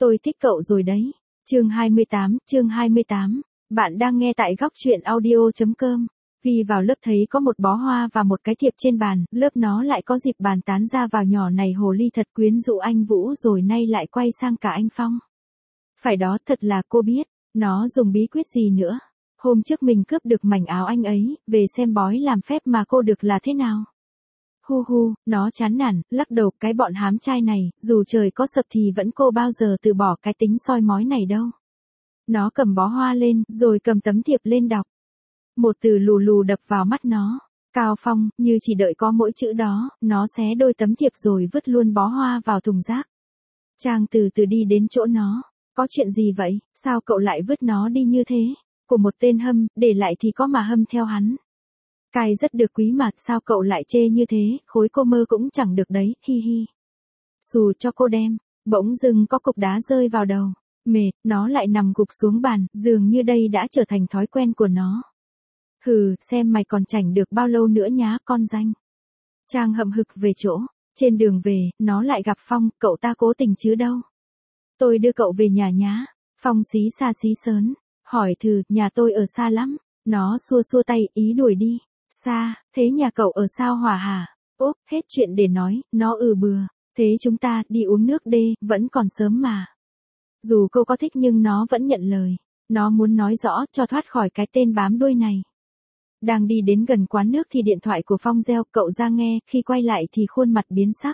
Tôi thích cậu rồi đấy. Chương 28, bạn đang nghe tại góc truyện audio.com. Vì vào lớp thấy có một bó hoa và một cái thiệp trên bàn, lớp nó lại có dịp bàn tán ra vào nhỏ này hồ ly thật quyến rũ anh Vũ rồi nay lại quay sang cả anh Phong. Phải đó, thật là cô biết, nó dùng bí quyết gì nữa. Hôm trước mình cướp được mảnh áo anh ấy, về xem bói làm phép mà cô được là thế nào. Hu hu, nó chán nản, lắc đầu, cái bọn hám trai này, dù trời có sập thì vẫn cô bao giờ từ bỏ cái tính soi mói này đâu. Nó cầm bó hoa lên, rồi cầm tấm thiệp lên đọc. Một từ lù lù đập vào mắt nó. Cao Phong, như chỉ đợi có mỗi chữ đó, nó xé đôi tấm thiệp rồi vứt luôn bó hoa vào thùng rác. Trang từ từ đi đến chỗ nó. Có chuyện gì vậy, sao cậu lại vứt nó đi như thế? Của một tên hâm, để lại thì có mà hâm theo hắn. Cài rất được quý mà, sao cậu lại chê như thế, khối cô mơ cũng chẳng được đấy, hi hi. Xù cho cô đem, bỗng dưng có cục đá rơi vào đầu. Mệt, nó lại nằm gục xuống bàn, dường như đây đã trở thành thói quen của nó. Hừ, xem mày còn chảnh được bao lâu nữa nhá, con danh. Trang hậm hực về chỗ, trên đường về, nó lại gặp Phong, cậu ta cố tình chứ đâu. Tôi đưa cậu về nhà nhá. Phong xí xa xí sớn, hỏi thử, nhà tôi ở xa lắm. Nó xua xua tay, ý đuổi đi. Xa, thế nhà cậu ở sao Hòa hả? Úp, hết chuyện để nói, nó bừa. Thế chúng ta đi uống nước đê, vẫn còn sớm mà. Dù cô có thích nhưng nó vẫn nhận lời. Nó muốn nói rõ cho thoát khỏi cái tên bám đuôi này. Đang đi đến gần quán nước thì điện thoại của Phong reo, cậu ra nghe, khi quay lại thì khuôn mặt biến sắc.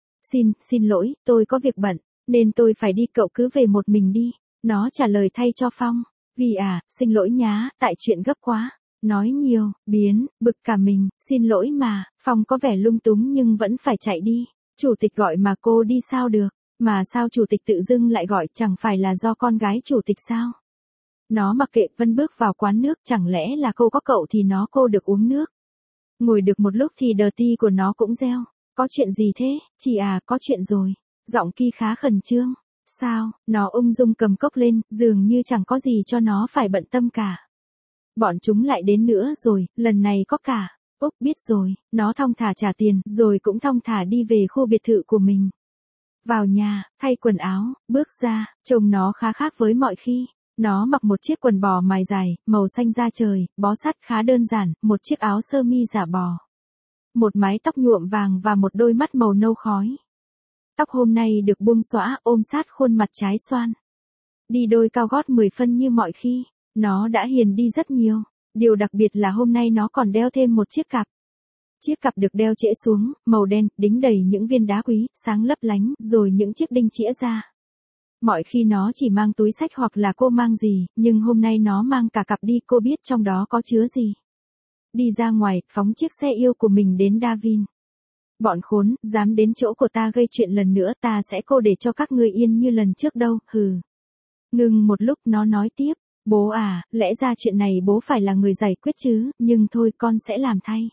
Xin lỗi, tôi có việc bận, nên tôi phải đi, cậu cứ về một mình đi. Nó trả lời thay cho Phong. Vì xin lỗi nhá, tại chuyện gấp quá. Nói nhiều, bực cả mình, xin lỗi mà. Phong có vẻ lung túng nhưng vẫn phải chạy đi. Chủ tịch gọi mà cô đi sao được, mà sao chủ tịch tự dưng lại gọi, chẳng phải là do con gái chủ tịch sao? Nó mặc kệ, Vân bước vào quán nước, chẳng lẽ là cô có cậu thì cô được uống nước. Ngồi được một lúc thì đờ ti của nó cũng reo. Có chuyện gì thế, chị có chuyện rồi. Giọng Ki khá khẩn trương. Sao, nó ung dung cầm cốc lên, dường như chẳng có gì cho nó phải bận tâm cả. Bọn chúng lại đến nữa rồi, lần này có cả. Úc biết rồi, nó thong thả trả tiền, rồi cũng thong thả đi về khu biệt thự của mình. Vào nhà, thay quần áo, bước ra, trông nó khá khác với mọi khi. Nó mặc một chiếc quần bò mài dài, màu xanh da trời, bó sát khá đơn giản, một chiếc áo sơ mi giả bò. Một mái tóc nhuộm vàng và một đôi mắt màu nâu khói. Tóc hôm nay được buông xõa, ôm sát khuôn mặt trái xoan. Đi đôi cao gót 10 phân như mọi khi, nó đã hiền đi rất nhiều. Điều đặc biệt là hôm nay nó còn đeo thêm một chiếc cặp. Chiếc cặp được đeo trễ xuống, màu đen, đính đầy những viên đá quý, sáng lấp lánh, rồi những chiếc đinh chĩa ra. Mọi khi nó chỉ mang túi xách hoặc là cô mang gì, nhưng hôm nay nó mang cả cặp đi, cô biết trong đó có chứa gì. Đi ra ngoài, phóng chiếc xe yêu của mình đến Davin. Bọn khốn, dám đến chỗ của ta gây chuyện lần nữa, ta sẽ cô để cho các ngươi yên như lần trước đâu, hừ. Ngừng một lúc nó nói tiếp, bố lẽ ra chuyện này bố phải là người giải quyết chứ, nhưng thôi con sẽ làm thay.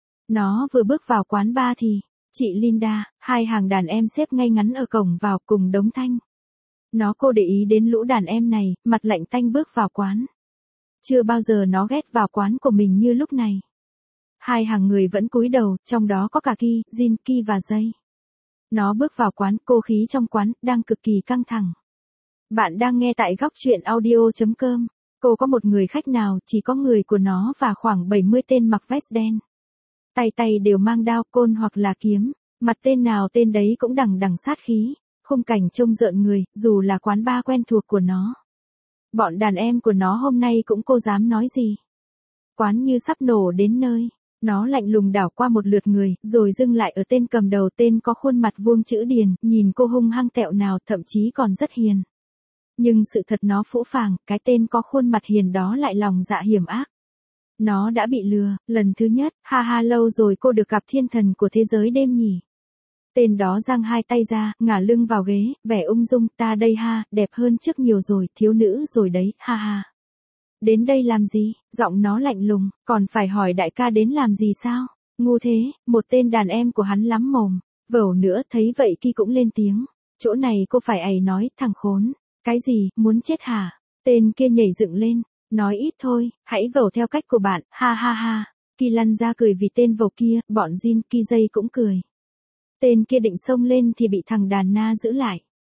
Nó vừa bước vào quán bar thì, chị Linda, hai hàng đàn em xếp ngay ngắn ở cổng vào cùng đống thanh. Cô để ý đến lũ đàn em này, mặt lạnh tanh bước vào quán. Chưa bao giờ nó ghét vào quán của mình như lúc này. Hai hàng người vẫn cúi đầu, trong đó có cả Ki, Jin, Ki và Jay. Nó bước vào quán, cô khí trong quán, đang cực kỳ căng thẳng. Bạn đang nghe tại góc truyện audio.com. Cô có một người khách nào, chỉ có người của nó và khoảng 70 tên mặc vest đen. Tay đều mang đao, côn hoặc là kiếm. Mặt tên nào tên đấy cũng đằng đằng sát khí. Khung cảnh trông rợn người, dù là quán bar quen thuộc của nó. Bọn đàn em của nó hôm nay cũng cô dám nói gì. Quán như sắp nổ đến nơi. Nó lạnh lùng đảo qua một lượt người, rồi dừng lại ở tên cầm đầu, tên có khuôn mặt vuông chữ điền, nhìn cô hung hăng tẹo nào, thậm chí còn rất hiền. Nhưng sự thật nó phũ phàng, cái tên có khuôn mặt hiền đó lại lòng dạ hiểm ác. Nó đã bị lừa, lần thứ nhất, ha lâu rồi cô được gặp thiên thần của thế giới đêm nhỉ. Tên đó giang hai tay ra, ngả lưng vào ghế, vẻ ung dung, ta đây đẹp hơn trước nhiều rồi, thiếu nữ rồi đấy, ha. Đến đây làm gì, giọng nó lạnh lùng, còn phải hỏi đại ca đến làm gì sao, ngu thế, một tên đàn em của hắn lắm mồm, vẩu nữa, thấy vậy Ki cũng lên tiếng, chỗ này cô phải nói, thằng khốn, cái gì, muốn chết hả, tên kia nhảy dựng lên, nói ít thôi, hãy vẩu theo cách của bạn, ha. Ki lăn ra cười vì tên vẩu kia, bọn Jin, Ki Jay cũng cười. Tên kia định xông lên thì bị thằng đàn na giữ lại.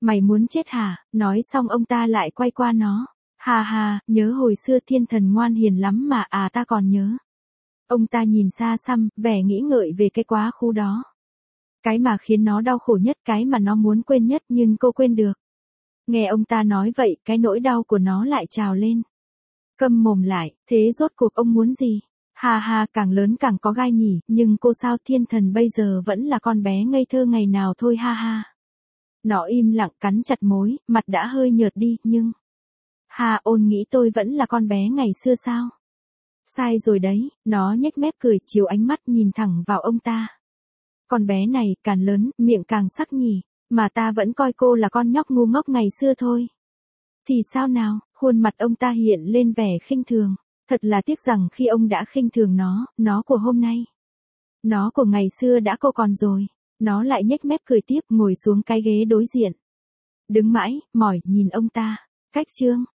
Mày muốn chết hả? Nói xong ông ta lại quay qua nó. Ha ha, nhớ hồi xưa thiên thần ngoan hiền lắm mà ta còn nhớ. Ông ta nhìn xa xăm, vẻ nghĩ ngợi về cái quá khứ đó. Cái mà khiến nó đau khổ nhất, cái mà nó muốn quên nhất nhưng cô quên được. Nghe ông ta nói vậy, cái nỗi đau của nó lại trào lên. Câm mồm lại, thế rốt cuộc ông muốn gì? Ha ha, càng lớn càng có gai nhỉ, nhưng cô sao thiên thần bây giờ vẫn là con bé ngây thơ ngày nào thôi ha ha. Nó im lặng cắn chặt môi, mặt đã hơi nhợt đi, nhưng... Ha, ôn nghĩ tôi vẫn là con bé ngày xưa sao? Sai rồi đấy, nó nhếch mép cười, chiếu ánh mắt nhìn thẳng vào ông ta. Con bé này, càng lớn, miệng càng sắc nhỉ, mà ta vẫn coi cô là con nhóc ngu ngốc ngày xưa thôi. Thì sao nào, khuôn mặt ông ta hiện lên vẻ khinh thường. Thật là tiếc rằng khi ông đã khinh thường nó của hôm nay. Nó của ngày xưa đã cô còn rồi. Nó lại nhếch mép cười tiếp, ngồi xuống cái ghế đối diện. Đứng mãi, mỏi, nhìn ông ta. Cách chương